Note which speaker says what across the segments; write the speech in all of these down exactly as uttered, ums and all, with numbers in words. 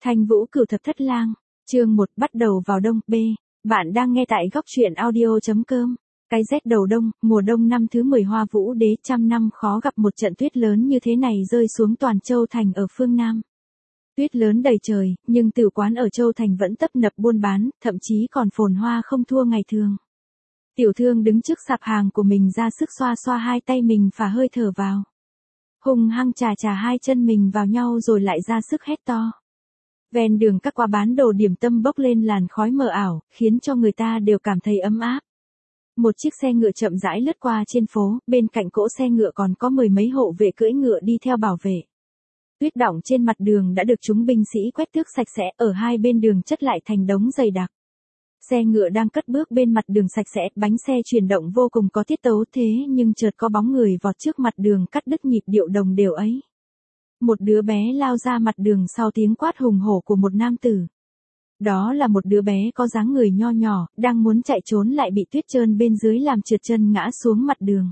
Speaker 1: Thanh Vũ Cửu Thập Thất Lang, chương một bắt đầu vào đông. B. Bạn đang nghe tại góc truyện audio.com. Cái rét đầu đông, mùa đông năm thứ mười Hoa Vũ Đế trăm năm khó gặp một trận tuyết lớn như thế này rơi xuống toàn Châu Thành ở phương Nam. Tuyết lớn đầy trời, nhưng tử quán ở Châu Thành vẫn tấp nập buôn bán, thậm chí còn phồn hoa không thua ngày thường. Tiểu thương đứng trước sạp hàng của mình ra sức xoa xoa hai tay mình phả hơi thở vào. Hùng hăng chà chà hai chân mình vào nhau rồi lại ra sức hét to. Ven đường các quán bán đồ điểm tâm bốc lên làn khói mờ ảo, khiến cho người ta đều cảm thấy ấm áp. Một chiếc xe ngựa chậm rãi lướt qua trên phố, bên cạnh cỗ xe ngựa còn có mười mấy hộ vệ cưỡi ngựa đi theo bảo vệ. Tuyết đọng trên mặt đường đã được chúng binh sĩ quét tước sạch sẽ, ở hai bên đường chất lại thành đống dày đặc. Xe ngựa đang cất bước bên mặt đường sạch sẽ, bánh xe chuyển động vô cùng có tiết tấu, thế nhưng chợt có bóng người vọt trước mặt đường cắt đứt nhịp điệu đồng đều ấy. Một đứa bé lao ra mặt đường sau tiếng quát hùng hổ của một nam tử. Đó là một đứa bé có dáng người nho nhỏ, đang muốn chạy trốn lại bị tuyết trơn bên dưới làm trượt chân ngã xuống mặt đường.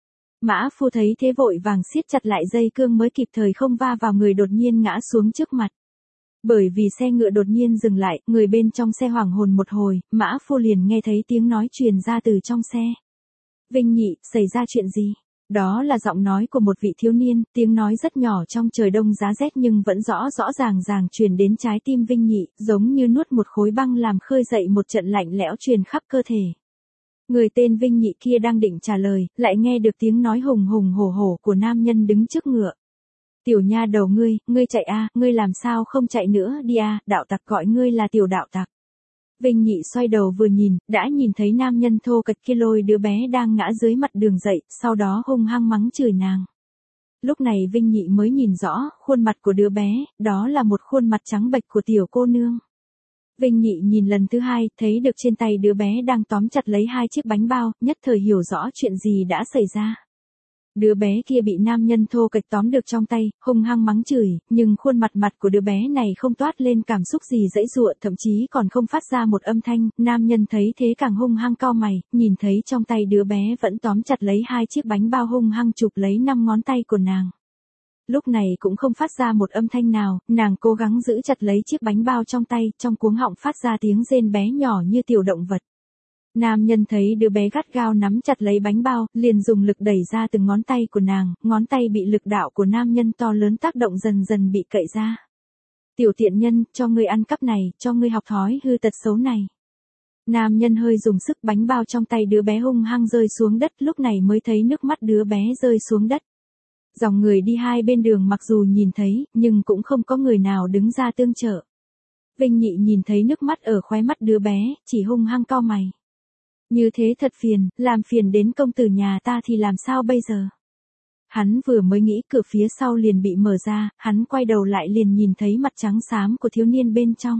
Speaker 1: Mã Phu thấy thế vội vàng siết chặt lại dây cương mới kịp thời không va vào người đột nhiên ngã xuống trước mặt. Bởi vì xe ngựa đột nhiên dừng lại, người bên trong xe hoảng hồn một hồi, Mã Phu liền nghe thấy tiếng nói truyền ra từ trong xe. Vinh Nhị, xảy ra chuyện gì? Đó là giọng nói của một vị thiếu niên, tiếng nói rất nhỏ trong trời đông giá rét nhưng vẫn rõ rõ ràng ràng truyền đến trái tim Vinh Nhị, giống như nuốt một khối băng làm khơi dậy một trận lạnh lẽo truyền khắp cơ thể. Người tên Vinh Nhị kia đang định trả lời, lại nghe được tiếng nói hùng hùng hổ hổ của nam nhân đứng trước ngựa. Tiểu nha đầu ngươi, ngươi chạy a, ngươi làm sao không chạy nữa đi a, đạo tặc gọi ngươi là tiểu đạo tặc. Vinh Nhị xoay đầu vừa nhìn, đã nhìn thấy nam nhân thô kệch kia lôi đứa bé đang ngã dưới mặt đường dậy, sau đó hung hăng mắng chửi nàng. Lúc này Vinh Nhị mới nhìn rõ, khuôn mặt của đứa bé, đó là một khuôn mặt trắng bệch của tiểu cô nương. Vinh Nhị nhìn lần thứ hai, thấy được trên tay đứa bé đang tóm chặt lấy hai chiếc bánh bao, nhất thời hiểu rõ chuyện gì đã xảy ra. Đứa bé kia bị nam nhân thô kệch tóm được trong tay, hung hăng mắng chửi, nhưng khuôn mặt mặt của đứa bé này không toát lên cảm xúc gì dãy dụa, thậm chí còn không phát ra một âm thanh. Nam nhân thấy thế càng hung hăng cau mày, nhìn thấy trong tay đứa bé vẫn tóm chặt lấy hai chiếc bánh bao hung hăng chụp lấy năm ngón tay của nàng. Lúc này cũng không phát ra một âm thanh nào, nàng cố gắng giữ chặt lấy chiếc bánh bao trong tay, trong cuống họng phát ra tiếng rên bé nhỏ như tiểu động vật. Nam nhân thấy đứa bé gắt gao nắm chặt lấy bánh bao, liền dùng lực đẩy ra từng ngón tay của nàng, ngón tay bị lực đạo của nam nhân to lớn tác động dần dần bị cậy ra. Tiểu tiện nhân, cho ngươi ăn cắp này, cho ngươi học thói hư tật xấu này. Nam nhân hơi dùng sức, bánh bao trong tay đứa bé hung hăng rơi xuống đất, lúc này mới thấy nước mắt đứa bé rơi xuống đất. Dòng người đi hai bên đường mặc dù nhìn thấy, nhưng cũng không có người nào đứng ra tương trợ. Vinh Nhị nhìn thấy nước mắt ở khóe mắt đứa bé, chỉ hung hăng cau mày. Như thế thật phiền, làm phiền đến công tử nhà ta thì làm sao bây giờ? Hắn vừa mới nghĩ, cửa phía sau liền bị mở ra, hắn quay đầu lại liền nhìn thấy mặt trắng xám của thiếu niên bên trong.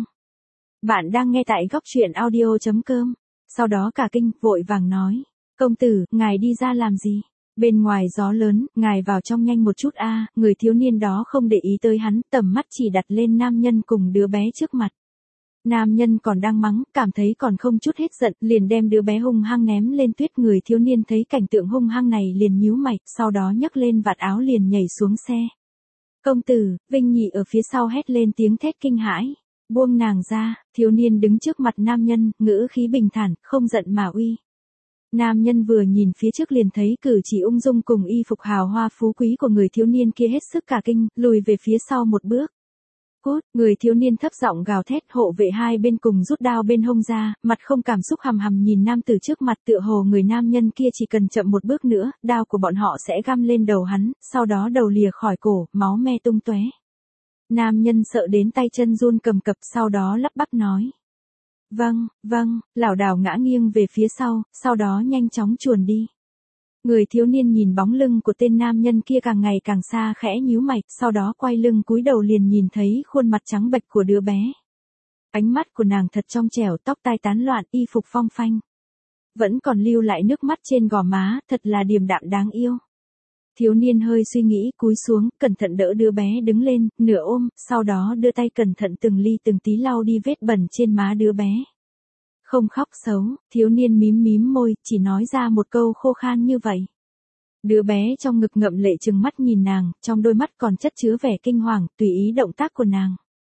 Speaker 1: Bạn đang nghe tại góc truyện audio.com. Sau đó cả kinh, vội vàng nói. Công tử, ngài đi ra làm gì? Bên ngoài gió lớn, ngài vào trong nhanh một chút a. Người thiếu niên đó không để ý tới hắn, tầm mắt chỉ đặt lên nam nhân cùng đứa bé trước mặt. Nam nhân còn đang mắng, cảm thấy còn không chút hết giận, liền đem đứa bé hung hăng ném lên tuyết. Người thiếu niên thấy cảnh tượng hung hăng này liền nhíu mày, sau đó nhấc lên vạt áo liền nhảy xuống xe. Công tử, Vinh Nhị ở phía sau hét lên tiếng thét kinh hãi. Buông nàng ra, thiếu niên đứng trước mặt nam nhân, ngữ khí bình thản, không giận mà uy. Nam nhân vừa nhìn phía trước liền thấy cử chỉ ung dung cùng y phục hào hoa phú quý của người thiếu niên kia hết sức cả kinh, lùi về phía sau một bước. Cút, người thiếu niên thấp giọng gào thét, hộ vệ hai bên cùng rút đao bên hông ra, mặt không cảm xúc hằm hằm nhìn nam tử trước mặt, tựa hồ người nam nhân kia chỉ cần chậm một bước nữa, đao của bọn họ sẽ găm lên đầu hắn, sau đó đầu lìa khỏi cổ, máu me tung tóe. Nam nhân sợ đến tay chân run cầm cập, sau đó lắp bắp nói. Vâng, vâng, lảo đảo ngã nghiêng về phía sau, sau đó nhanh chóng chuồn đi. Người thiếu niên nhìn bóng lưng của tên nam nhân kia càng ngày càng xa, khẽ nhíu mày, sau đó quay lưng cúi đầu liền nhìn thấy khuôn mặt trắng bệch của đứa bé. Ánh mắt của nàng thật trong trẻo, tóc tai tán loạn, y phục phong phanh. Vẫn còn lưu lại nước mắt trên gò má, thật là điềm đạm đáng yêu. Thiếu niên hơi suy nghĩ, cúi xuống, cẩn thận đỡ đứa bé đứng lên, nửa ôm, sau đó đưa tay cẩn thận từng ly từng tí lau đi vết bẩn trên má đứa bé. Không khóc xấu, thiếu niên mím mím môi, chỉ nói ra một câu khô khan như vậy. Đứa bé trong ngực ngậm lệ trừng mắt nhìn nàng, trong đôi mắt còn chất chứa vẻ kinh hoàng, tùy ý động tác của nàng.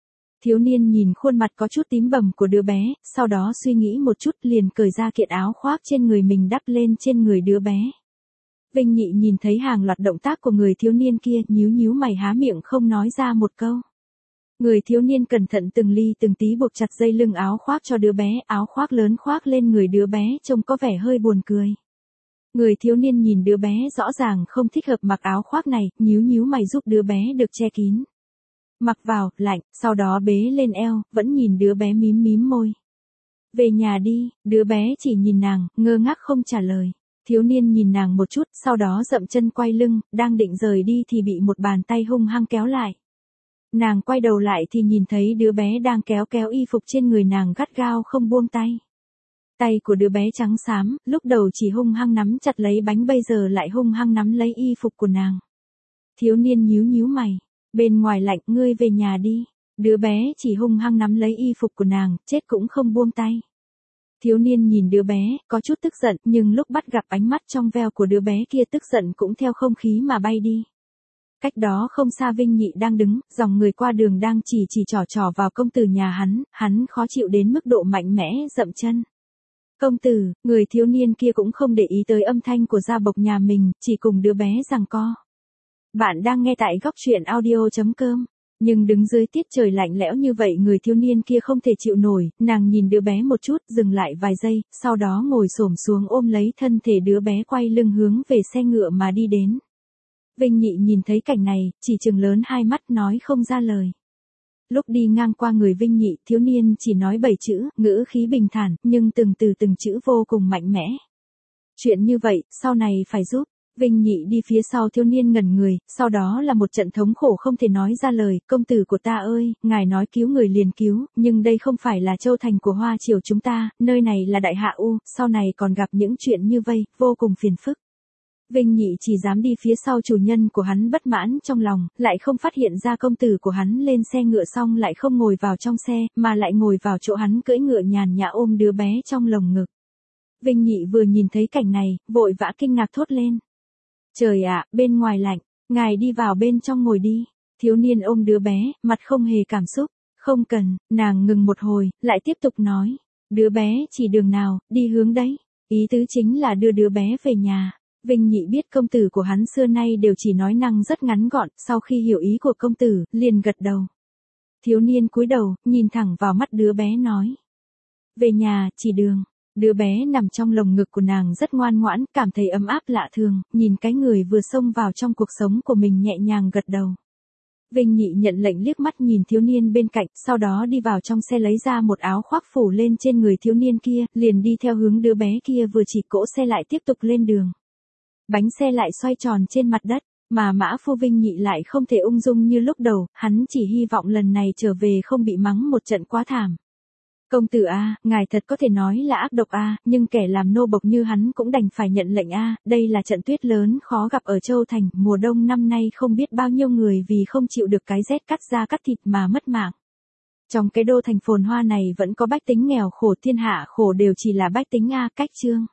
Speaker 1: Thiếu niên nhìn khuôn mặt có chút tím bầm của đứa bé, sau đó suy nghĩ một chút liền cởi ra kiện áo khoác trên người mình đắp lên trên người đứa bé. Vinh Nhị nhìn thấy hàng loạt động tác của người thiếu niên kia, nhíu nhíu mày há miệng không nói ra một câu. Người thiếu niên cẩn thận từng ly từng tí buộc chặt dây lưng áo khoác cho đứa bé, áo khoác lớn khoác lên người đứa bé trông có vẻ hơi buồn cười. Người thiếu niên nhìn đứa bé rõ ràng không thích hợp mặc áo khoác này, nhíu nhíu mày giúp đứa bé được che kín. Mặc vào, lạnh, sau đó bế lên eo, vẫn nhìn đứa bé mím mím môi. Về nhà đi, đứa bé chỉ nhìn nàng, ngơ ngác không trả lời. Thiếu niên nhìn nàng một chút, sau đó dậm chân quay lưng, đang định rời đi thì bị một bàn tay hung hăng kéo lại. Nàng quay đầu lại thì nhìn thấy đứa bé đang kéo kéo y phục trên người nàng gắt gao không buông tay. Tay của đứa bé trắng xám, lúc đầu chỉ hung hăng nắm chặt lấy bánh bây giờ lại hung hăng nắm lấy y phục của nàng. Thiếu niên nhíu nhíu mày, bên ngoài lạnh, ngươi về nhà đi. Đứa bé chỉ hung hăng nắm lấy y phục của nàng, chết cũng không buông tay. Thiếu niên nhìn đứa bé, có chút tức giận, nhưng lúc bắt gặp ánh mắt trong veo của đứa bé kia tức giận cũng theo không khí mà bay đi. Cách đó không xa Vinh Nhị đang đứng, dòng người qua đường đang chỉ chỉ trỏ trỏ vào công tử nhà hắn, hắn khó chịu đến mức độ mạnh mẽ, dậm chân. Công tử, người thiếu niên kia cũng không để ý tới âm thanh của gia bộc nhà mình, chỉ cùng đứa bé giằng co. Bạn đang nghe tại góc truyện audio chấm com. Nhưng đứng dưới tiết trời lạnh lẽo như vậy người thiếu niên kia không thể chịu nổi, nàng nhìn đứa bé một chút, dừng lại vài giây, sau đó ngồi xổm xuống ôm lấy thân thể đứa bé quay lưng hướng về xe ngựa mà đi đến. Vinh Nhị nhìn thấy cảnh này, chỉ trừng lớn hai mắt nói không ra lời. Lúc đi ngang qua người Vinh Nhị, thiếu niên chỉ nói bảy chữ, ngữ khí bình thản, nhưng từng từ từng chữ vô cùng mạnh mẽ. Chuyện như vậy, sau này phải giúp. Vinh Nhị đi phía sau thiếu niên ngẩn người, sau đó là một trận thống khổ không thể nói ra lời, công tử của ta ơi, ngài nói cứu người liền cứu, nhưng đây không phải là châu thành của Hoa Triều chúng ta, nơi này là Đại Hạ U, sau này còn gặp những chuyện như vây, vô cùng phiền phức. Vinh Nhị chỉ dám đi phía sau chủ nhân của hắn bất mãn trong lòng, lại không phát hiện ra công tử của hắn lên xe ngựa xong lại không ngồi vào trong xe, mà lại ngồi vào chỗ hắn cưỡi ngựa nhàn nhã ôm đứa bé trong lồng ngực. Vinh Nhị vừa nhìn thấy cảnh này, vội vã kinh ngạc thốt lên. Trời ạ, bên ngoài lạnh, ngài đi vào bên trong ngồi đi. Thiếu niên ôm đứa bé, mặt không hề cảm xúc. Không cần, nàng ngừng một hồi, lại tiếp tục nói. Đứa bé chỉ đường nào, đi hướng đấy. Ý tứ chính là đưa đứa bé về nhà. Vinh Nhị biết công tử của hắn xưa nay đều chỉ nói năng rất ngắn gọn, sau khi hiểu ý của công tử, liền gật đầu. Thiếu niên cúi đầu, nhìn thẳng vào mắt đứa bé nói. Về nhà, chỉ đường. Đứa bé nằm trong lồng ngực của nàng rất ngoan ngoãn, cảm thấy ấm áp lạ thường, nhìn cái người vừa xông vào trong cuộc sống của mình nhẹ nhàng gật đầu. Vinh Nhị nhận lệnh liếc mắt nhìn thiếu niên bên cạnh, sau đó đi vào trong xe lấy ra một áo khoác phủ lên trên người thiếu niên kia, liền đi theo hướng đứa bé kia vừa chỉ cỗ xe lại tiếp tục lên đường. Bánh xe lại xoay tròn trên mặt đất, mà Mã Phu Vinh Nhị lại không thể ung dung như lúc đầu, hắn chỉ hy vọng lần này trở về không bị mắng một trận quá thảm. Công tử a, ngài thật có thể nói là ác độc a, nhưng kẻ làm nô bộc như hắn cũng đành phải nhận lệnh a, đây là trận tuyết lớn khó gặp ở Châu Thành, mùa đông năm nay không biết bao nhiêu người vì không chịu được cái rét cắt da cắt thịt mà mất mạng. Trong cái đô thành phồn hoa này vẫn có bách tính nghèo khổ, thiên hạ khổ đều chỉ là bách tính a, cách chương.